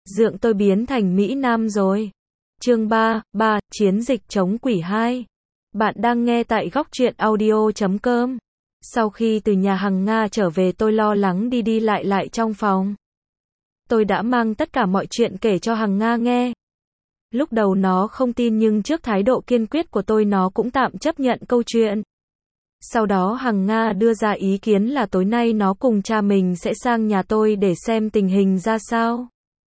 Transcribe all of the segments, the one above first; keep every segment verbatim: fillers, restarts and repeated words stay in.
Dượng tôi biến thành Mỹ Nam rồi. Chương ba, ba, Chiến dịch chống quỷ hai. Bạn đang nghe tại góc truyện audio chấm com. Sau khi từ nhà Hằng Nga trở về tôi lo lắng đi đi lại lại trong phòng. Tôi đã mang tất cả mọi chuyện kể cho Hằng Nga nghe. Lúc đầu nó không tin nhưng trước thái độ kiên quyết của tôi nó cũng tạm chấp nhận câu chuyện. Sau đó Hằng Nga đưa ra ý kiến là tối nay nó cùng cha mình sẽ sang nhà tôi để xem tình hình ra sao.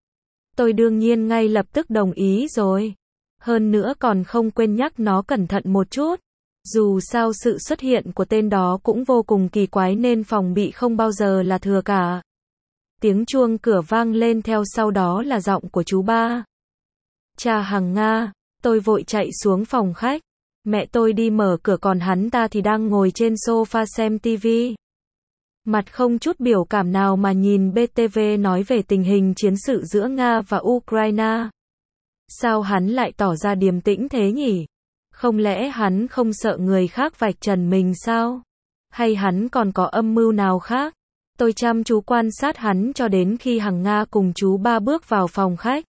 Tôi đương nhiên ngay lập tức đồng ý rồi. Hơn nữa còn không quên nhắc nó cẩn thận một chút. Dù sao sự xuất hiện của tên đó cũng vô cùng kỳ quái nên phòng bị không bao giờ là thừa cả. Tiếng chuông cửa vang lên theo sau đó là giọng của chú ba. Cha Hằng Nga, tôi vội chạy xuống phòng khách. Mẹ tôi đi mở cửa còn hắn ta thì đang ngồi trên sofa xem tivi. Mặt không chút biểu cảm nào mà nhìn bê tê vê nói về tình hình chiến sự giữa Nga và Ukraine. Sao hắn lại tỏ ra điềm tĩnh thế nhỉ? Không lẽ hắn không sợ người khác vạch trần mình sao? Hay hắn còn có âm mưu nào khác? Tôi chăm chú quan sát hắn cho đến khi Hằng Nga cùng chú ba bước vào phòng khách.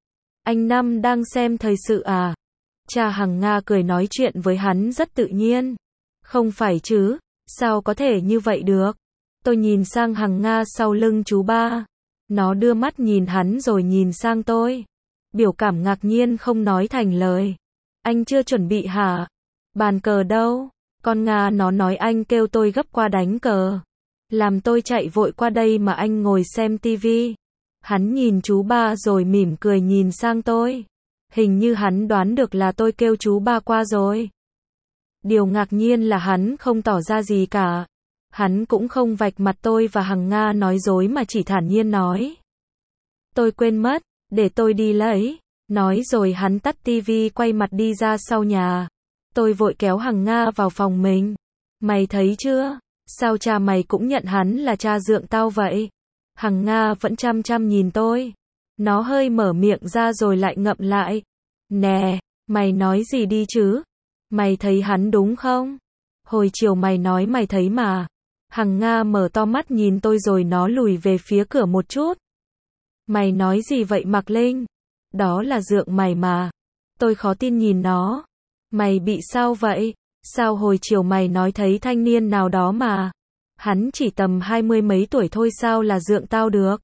Anh Năm đang xem thời sự à? Cha Hằng Nga cười nói chuyện với hắn rất tự nhiên. Không phải chứ, sao có thể như vậy được? Tôi nhìn sang Hằng Nga sau lưng chú ba. Nó đưa mắt nhìn hắn rồi nhìn sang tôi. Biểu cảm ngạc nhiên không nói thành lời. Anh chưa chuẩn bị hả? Bàn cờ đâu? Con Nga nó nói anh kêu tôi gấp qua đánh cờ. Làm tôi chạy vội qua đây mà anh ngồi xem tivi. Hắn nhìn chú ba rồi mỉm cười nhìn sang tôi. Hình như hắn đoán được là tôi kêu chú ba qua rồi. Điều ngạc nhiên là hắn không tỏ ra gì cả. Hắn cũng không vạch mặt tôi và Hằng Nga nói dối mà chỉ thản nhiên nói. Tôi quên mất, để tôi đi lấy. Nói rồi hắn tắt tivi quay mặt đi ra sau nhà. Tôi vội kéo Hằng Nga vào phòng mình. Mày thấy chưa? Sao cha mày cũng nhận hắn là cha dượng tao vậy? Hằng Nga vẫn chăm chăm nhìn tôi. Nó hơi mở miệng ra rồi lại ngậm lại. Nè, mày nói gì đi chứ? Mày thấy hắn đúng không? Hồi chiều mày nói mày thấy mà. Hằng Nga mở to mắt nhìn tôi rồi nó lùi về phía cửa một chút. Mày nói gì vậy Mạc Linh? Đó là dượng mày mà. Tôi khó tin nhìn nó. Mày bị sao vậy? Sao hồi chiều mày nói thấy thanh niên nào đó mà? Hắn chỉ tầm hai mươi mấy tuổi thôi sao là dượng tao được?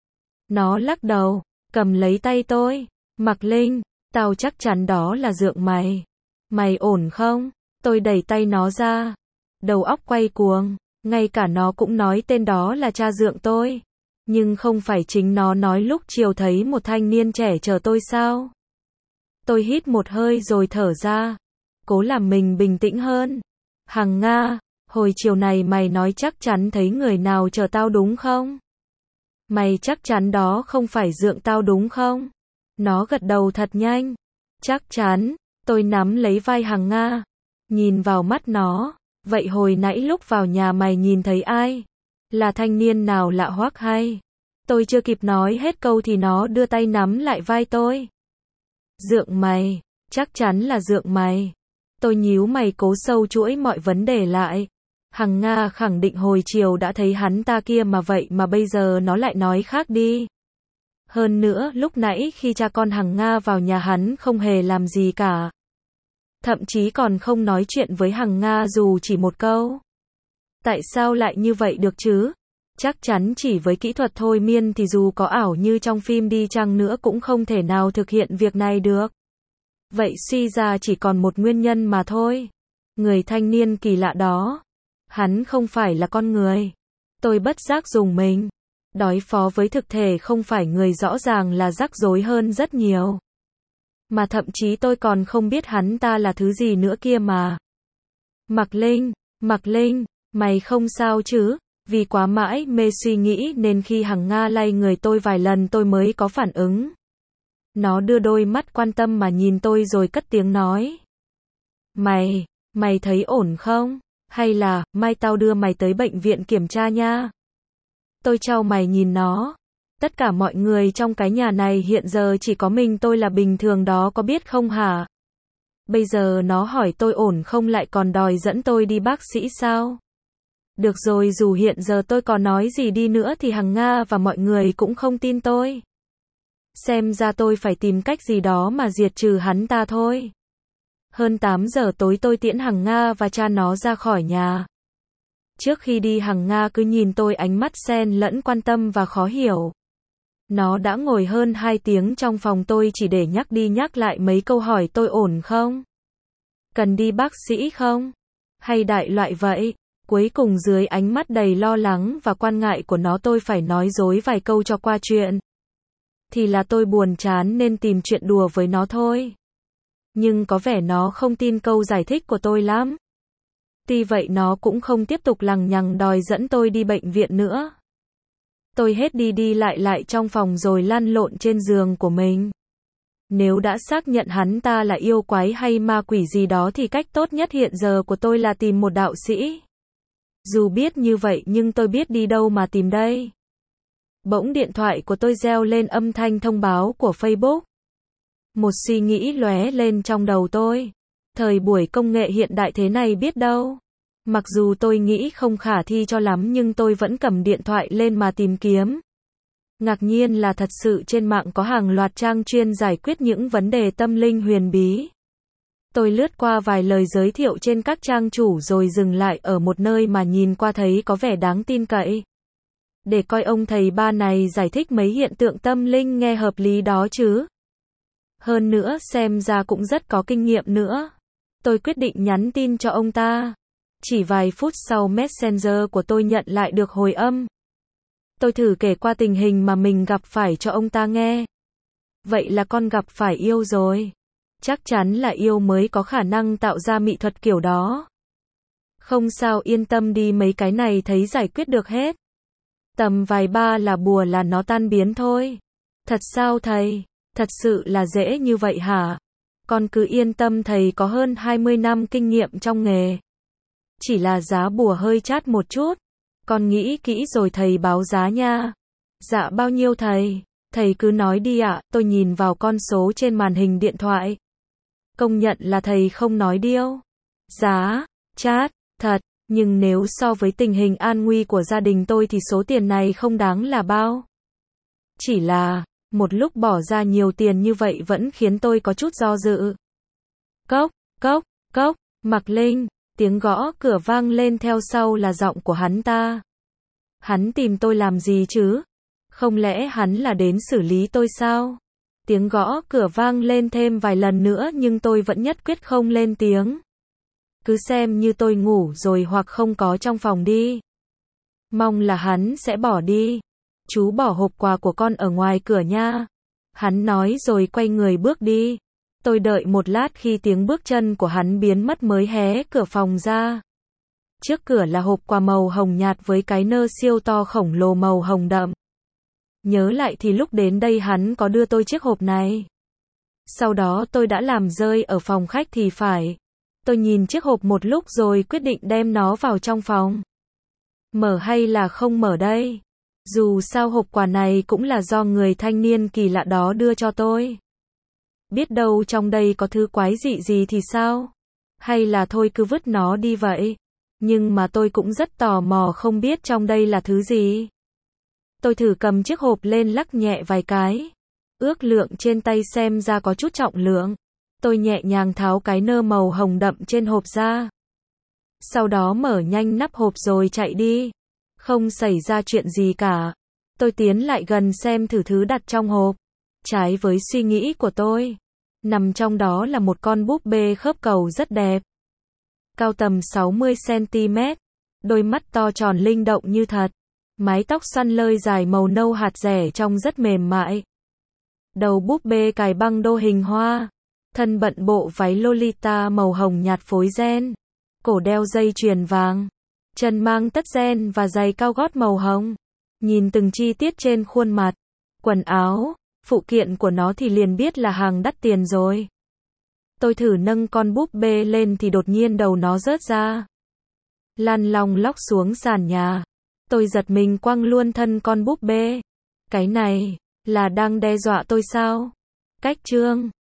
Nó lắc đầu, cầm lấy tay tôi. Mạc Linh, tao chắc chắn đó là dượng mày. Mày ổn không? Tôi đẩy tay nó ra. Đầu óc quay cuồng. Ngay cả nó cũng nói tên đó là cha dượng tôi. Nhưng không phải chính nó nói lúc chiều thấy một thanh niên trẻ chờ tôi sao? Tôi hít một hơi rồi thở ra. Cố làm mình bình tĩnh hơn. Hằng Nga, hồi chiều này mày nói chắc chắn thấy người nào chờ tao đúng không? Mày chắc chắn đó không phải dượng tao đúng không? Nó gật đầu thật nhanh. Chắc chắn. Tôi nắm lấy vai Hằng Nga. Nhìn vào mắt nó. Vậy hồi nãy lúc vào nhà mày nhìn thấy ai? Là thanh niên nào lạ hoắc hay? Tôi chưa kịp nói hết câu thì nó đưa tay nắm lại vai tôi. Dượng mày, chắc chắn là dượng mày. Tôi nhíu mày cố sâu chuỗi mọi vấn đề lại. Hằng Nga khẳng định hồi chiều đã thấy hắn ta kia mà vậy mà bây giờ nó lại nói khác đi. Hơn nữa lúc nãy khi cha con Hằng Nga vào nhà hắn không hề làm gì cả. Thậm chí còn không nói chuyện với Hằng Nga dù chỉ một câu. Tại sao lại như vậy được chứ? Chắc chắn chỉ với kỹ thuật thôi miên thì dù có ảo như trong phim đi chăng nữa cũng không thể nào thực hiện việc này được. Vậy suy ra chỉ còn một nguyên nhân mà thôi. Người thanh niên kỳ lạ đó. Hắn không phải là con người. Tôi bất giác dùng mình. Đối phó với thực thể không phải người rõ ràng là rắc rối hơn rất nhiều. Mà thậm chí tôi còn không biết hắn ta là thứ gì nữa kia mà. Mạc Linh, Mạc Linh, mày không sao chứ? Vì quá mãi mê suy nghĩ nên khi Hằng Nga lay người tôi vài lần tôi mới có phản ứng. Nó đưa đôi mắt quan tâm mà nhìn tôi rồi cất tiếng nói. Mày, mày thấy ổn không? Hay là, mai tao đưa mày tới bệnh viện kiểm tra nha. Tôi chau mày nhìn nó. Tất cả mọi người trong cái nhà này hiện giờ chỉ có mình tôi là bình thường đó có biết không hả? Bây giờ nó hỏi tôi ổn không lại còn đòi dẫn tôi đi bác sĩ sao? Được rồi dù hiện giờ tôi có nói gì đi nữa thì Hằng Nga và mọi người cũng không tin tôi. Xem ra tôi phải tìm cách gì đó mà diệt trừ hắn ta thôi. Hơn tám giờ tối tôi tiễn Hằng Nga và cha nó ra khỏi nhà. Trước khi đi Hằng Nga cứ nhìn tôi ánh mắt xen lẫn quan tâm và khó hiểu. Nó đã ngồi hơn hai tiếng trong phòng tôi chỉ để nhắc đi nhắc lại mấy câu hỏi tôi ổn không? Cần đi bác sĩ không? Hay đại loại vậy? Cuối cùng dưới ánh mắt đầy lo lắng và quan ngại của nó tôi phải nói dối vài câu cho qua chuyện. Thì là tôi buồn chán nên tìm chuyện đùa với nó thôi. Nhưng có vẻ nó không tin câu giải thích của tôi lắm. Tuy vậy nó cũng không tiếp tục lằng nhằng đòi dẫn tôi đi bệnh viện nữa. Tôi hết đi đi lại lại trong phòng rồi lăn lộn trên giường của mình. Nếu đã xác nhận hắn ta là yêu quái hay ma quỷ gì đó thì cách tốt nhất hiện giờ của tôi là tìm một đạo sĩ. Dù biết như vậy nhưng tôi biết đi đâu mà tìm đây. Bỗng điện thoại của tôi reo lên âm thanh thông báo của Facebook. Một suy nghĩ lóe lên trong đầu tôi. Thời buổi công nghệ hiện đại thế này biết đâu. Mặc dù tôi nghĩ không khả thi cho lắm nhưng tôi vẫn cầm điện thoại lên mà tìm kiếm. Ngạc nhiên là thật sự trên mạng có hàng loạt trang chuyên giải quyết những vấn đề tâm linh huyền bí. Tôi lướt qua vài lời giới thiệu trên các trang chủ rồi dừng lại ở một nơi mà nhìn qua thấy có vẻ đáng tin cậy. Để coi ông thầy ba này giải thích mấy hiện tượng tâm linh nghe hợp lý đó chứ. Hơn nữa xem ra cũng rất có kinh nghiệm nữa. Tôi quyết định nhắn tin cho ông ta. Chỉ vài phút sau Messenger của tôi nhận lại được hồi âm. Tôi thử kể qua tình hình mà mình gặp phải cho ông ta nghe. Vậy là con gặp phải yêu rồi. Chắc chắn là yêu mới có khả năng tạo ra mỹ thuật kiểu đó. Không sao, yên tâm đi, mấy cái này thấy giải quyết được hết. Tầm vài ba là bùa là nó tan biến thôi. Thật sao thầy? Thật sự là dễ như vậy hả? Con cứ yên tâm, thầy có hơn hai mươi năm kinh nghiệm trong nghề. Chỉ là giá bùa hơi chát một chút. Con nghĩ kỹ rồi thầy báo giá nha. Dạ bao nhiêu thầy? Thầy cứ nói đi ạ. Tôi nhìn vào con số trên màn hình điện thoại. Công nhận là thầy không nói điêu. Giá chát thật, nhưng nếu so với tình hình an nguy của gia đình tôi thì số tiền này không đáng là bao. Chỉ là, một lúc bỏ ra nhiều tiền như vậy vẫn khiến tôi có chút do dự. Cốc, cốc, cốc, Mạc Linh, tiếng gõ cửa vang lên, theo sau là giọng của hắn ta. Hắn tìm tôi làm gì chứ? Không lẽ hắn là đến xử lý tôi sao? Tiếng gõ cửa vang lên thêm vài lần nữa nhưng tôi vẫn nhất quyết không lên tiếng. Cứ xem như tôi ngủ rồi hoặc không có trong phòng đi. Mong là hắn sẽ bỏ đi. Chú bỏ hộp quà của con ở ngoài cửa nha. Hắn nói rồi quay người bước đi. Tôi đợi một lát khi tiếng bước chân của hắn biến mất mới hé cửa phòng ra. Trước cửa là hộp quà màu hồng nhạt với cái nơ siêu to khổng lồ màu hồng đậm. Nhớ lại thì lúc đến đây hắn có đưa tôi chiếc hộp này. Sau đó tôi đã làm rơi ở phòng khách thì phải. Tôi nhìn chiếc hộp một lúc rồi quyết định đem nó vào trong phòng. Mở hay là không mở đây? Dù sao hộp quà này cũng là do người thanh niên kỳ lạ đó đưa cho tôi. Biết đâu trong đây có thứ quái dị gì thì sao? Hay là thôi cứ vứt nó đi vậy? Nhưng mà tôi cũng rất tò mò không biết trong đây là thứ gì. Tôi thử cầm chiếc hộp lên lắc nhẹ vài cái. Ước lượng trên tay xem ra có chút trọng lượng. Tôi nhẹ nhàng tháo cái nơ màu hồng đậm trên hộp ra. Sau đó mở nhanh nắp hộp rồi chạy đi. Không xảy ra chuyện gì cả. Tôi tiến lại gần xem thử thứ đặt trong hộp. Trái với suy nghĩ của tôi, nằm trong đó là một con búp bê khớp cầu rất đẹp. Cao tầm sáu mươi xăng ti mét. Đôi mắt to tròn linh động như thật. Mái tóc xoăn lơi dài màu nâu hạt rẻ trông rất mềm mại. Đầu búp bê cài băng đô hình hoa. Thân bận bộ váy Lolita màu hồng nhạt phối ren. Cổ đeo dây chuyền vàng. Chân mang tất ren và giày cao gót màu hồng. Nhìn từng chi tiết trên khuôn mặt, quần áo, phụ kiện của nó thì liền biết là hàng đắt tiền rồi. Tôi thử nâng con búp bê lên thì đột nhiên đầu nó rớt ra. Lăn long lóc xuống sàn nhà. Tôi giật mình quăng luôn thân con búp bê. Cái này, là đang đe dọa tôi sao? Cách chương